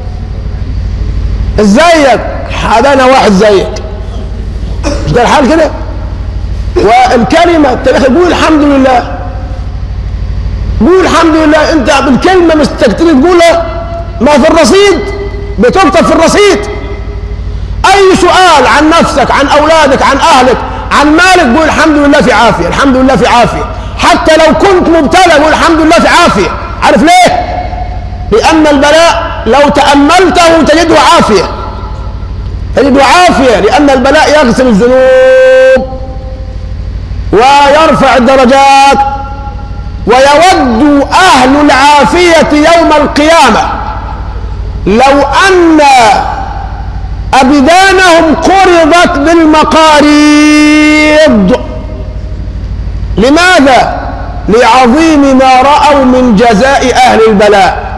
إزيك؟ حدانا واحد زيك. مش ده الحال كده؟ والكلمة تقول الحمد لله، قول الحمد لله. أنت بالكلمة مستكتر تقولها، ما في الرصيد بتكتب في الرصيد. أي سؤال عن نفسك، عن أولادك، عن أهلك، عن مالك، قول الحمد لله في عافية، الحمد لله في عافية. حتى لو كنت مبتلى قول الحمد لله في عافية. عارف ليه؟ لأن البلاء لو تأملته تجده عافية، تجده عافية، لأن البلاء يغسل الذنوب ويرفع الدرجات. ويود أهل العافية يوم القيامة لو أن أبدانهم قرضت بالمقاريض. لماذا؟ لعظيم ما رأوا من جزاء أهل البلاء.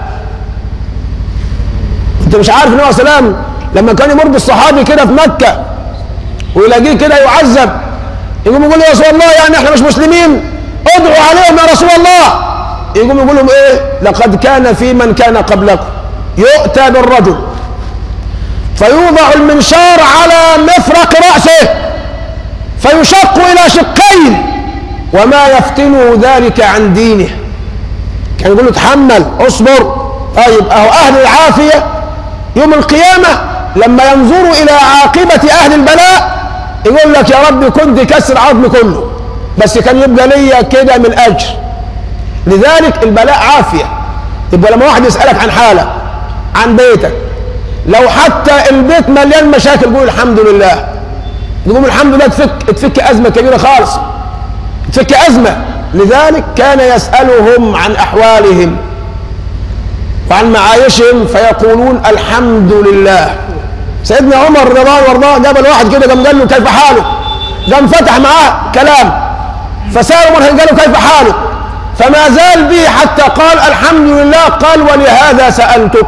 أنت مش عارف النبي عليه الصلاة والسلام لما كان يمر بالصحابي كده في مكة ويلاقيه كده يعذب، يقوم يقول له يا رسول الله يعني احنا مش مسلمين، ادعوا عليهم يا رسول الله. يقوم يقول لهم ايه؟ لقد كان في من كان قبلكم يؤتى بالرجل فيوضع المنشار على مفرق رأسه فيشق إلى شقين وما يفتنه ذلك عن دينه. كان يقول له تحمل اصبر. طيب اهو اهل العافية يوم القيامة لما ينظروا الى عاقبة اهل البلاء يقول لك يا رب كنت كسر عظمي كله بس كان يبقى ليا كده من اجر. لذلك البلاء عافية. يبقى لما واحد يسألك عن حالك، عن بيتك، لو حتى البيت مليان مشاكل قول الحمد لله. تقول الحمد لله تفك تفك أزمة كبيرة خالص، تفك أزمة. لذلك كان يسألهم عن أحوالهم وعن معايشهم فيقولون الحمد لله. سيدنا عمر رضي الله عنه وارضاه قابل واحد كده قام قال له كيف حالك؟ قام فتح معاه كلام فسأل عمر قال له كيف حالك؟ فما زال به حتى قال الحمد لله. قال ولهذا سألتك.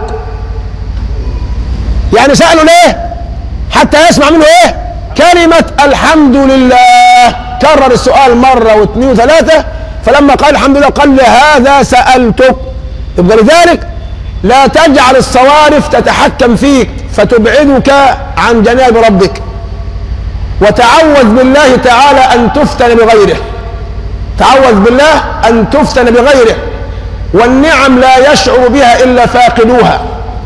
يعني سأله ليه؟ حتى يسمع منه ايه؟ كلمة الحمد لله. كرر السؤال مرة واثنين وثلاثة فلما قال الحمد لله قال لهذا سألتك. يبقى لذلك لا تجعل الصوارف تتحكم فيك فتبعدك عن جناب ربك، وتعوذ بالله تعالى أن تفتن بغيره. تعوذ بالله أن تفتن بغيره. والنعم لا يشعر بها إلا فاقدوها،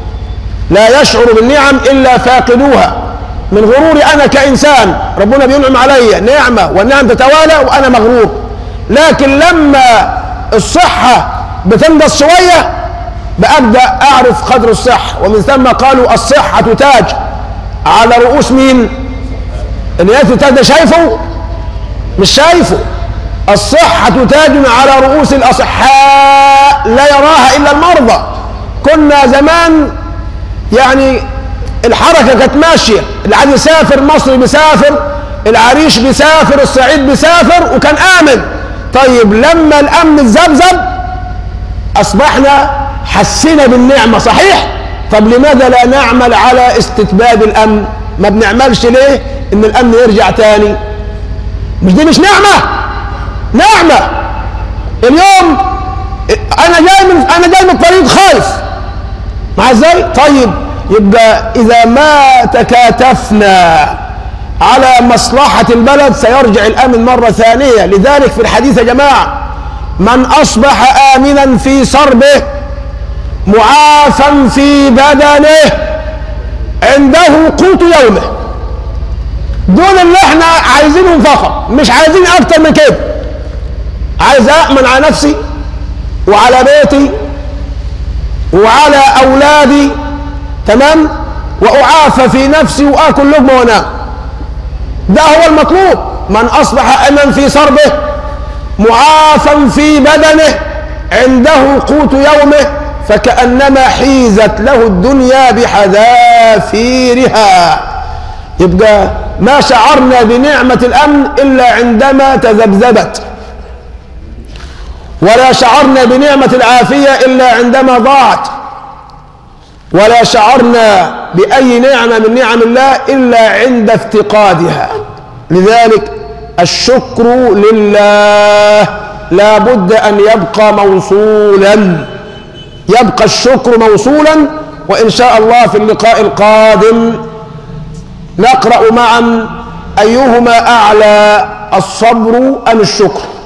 لا يشعر بالنعم إلا فاقدوها. من غروري أنا كإنسان ربنا بينعم علي نعمة والنعم تتوالى وأنا مغرور، لكن لما الصحة بتنقص شوية بأبدأ أعرف قدر الصحة. ومن ثم قالوا الصحة تاج على رؤوس مين؟ اللي يأتي تاج ده شايفه؟ مش شايفه. الصحة تاج على رؤوس الأصحاء لا يراها إلا المرضى. كنا زمان يعني الحركة كانت ماشية، اللي عايز يسافر مصر بيسافر، العريش بيسافر، الصعيد بيسافر وكان آمن. طيب لما الأمن اتذبذب أصبحنا حسينا بالنعمة صحيح. طب لماذا لا نعمل على استتباب الأمن؟ ما بنعملش ليه إن الأمن يرجع تاني؟ مش دي مش نعمة؟ نعمة. اليوم أنا جاي من أنا جاي من الطريق خايف مع ازاي؟ طيب يبقى إذا ما تكاتفنا على مصلحة البلد سيرجع الأمن مرة ثانية. لذلك في الحديث يا جماعة من أصبح آمنا في صربه معافا في بدنه عنده قوت يومه. دول اللي احنا عايزينهم فقط، مش عايزين أكتر من كده. عايز أأمن على نفسي وعلى بيتي وعلى أولادي، تمام، وأعافى في نفسي وآكل لقمة وأنام. ده هو المطلوب. من أصبح آمنا في صربه معافا في بدنه عنده قوت يومه فكأنما حيزت له الدنيا بحذافيرها. يبقى ما شعرنا بنعمة الأمن إلا عندما تذبذبت، ولا شعرنا بنعمة العافية إلا عندما ضاعت، ولا شعرنا بأي نعمة من نعم الله إلا عند افتقادها. لذلك الشكر لله لا بد أن يبقى موصولا، يبقى الشكر موصولا. وإن شاء الله في اللقاء القادم نقرأ معا أيهما أعلى، الصبر أم الشكر.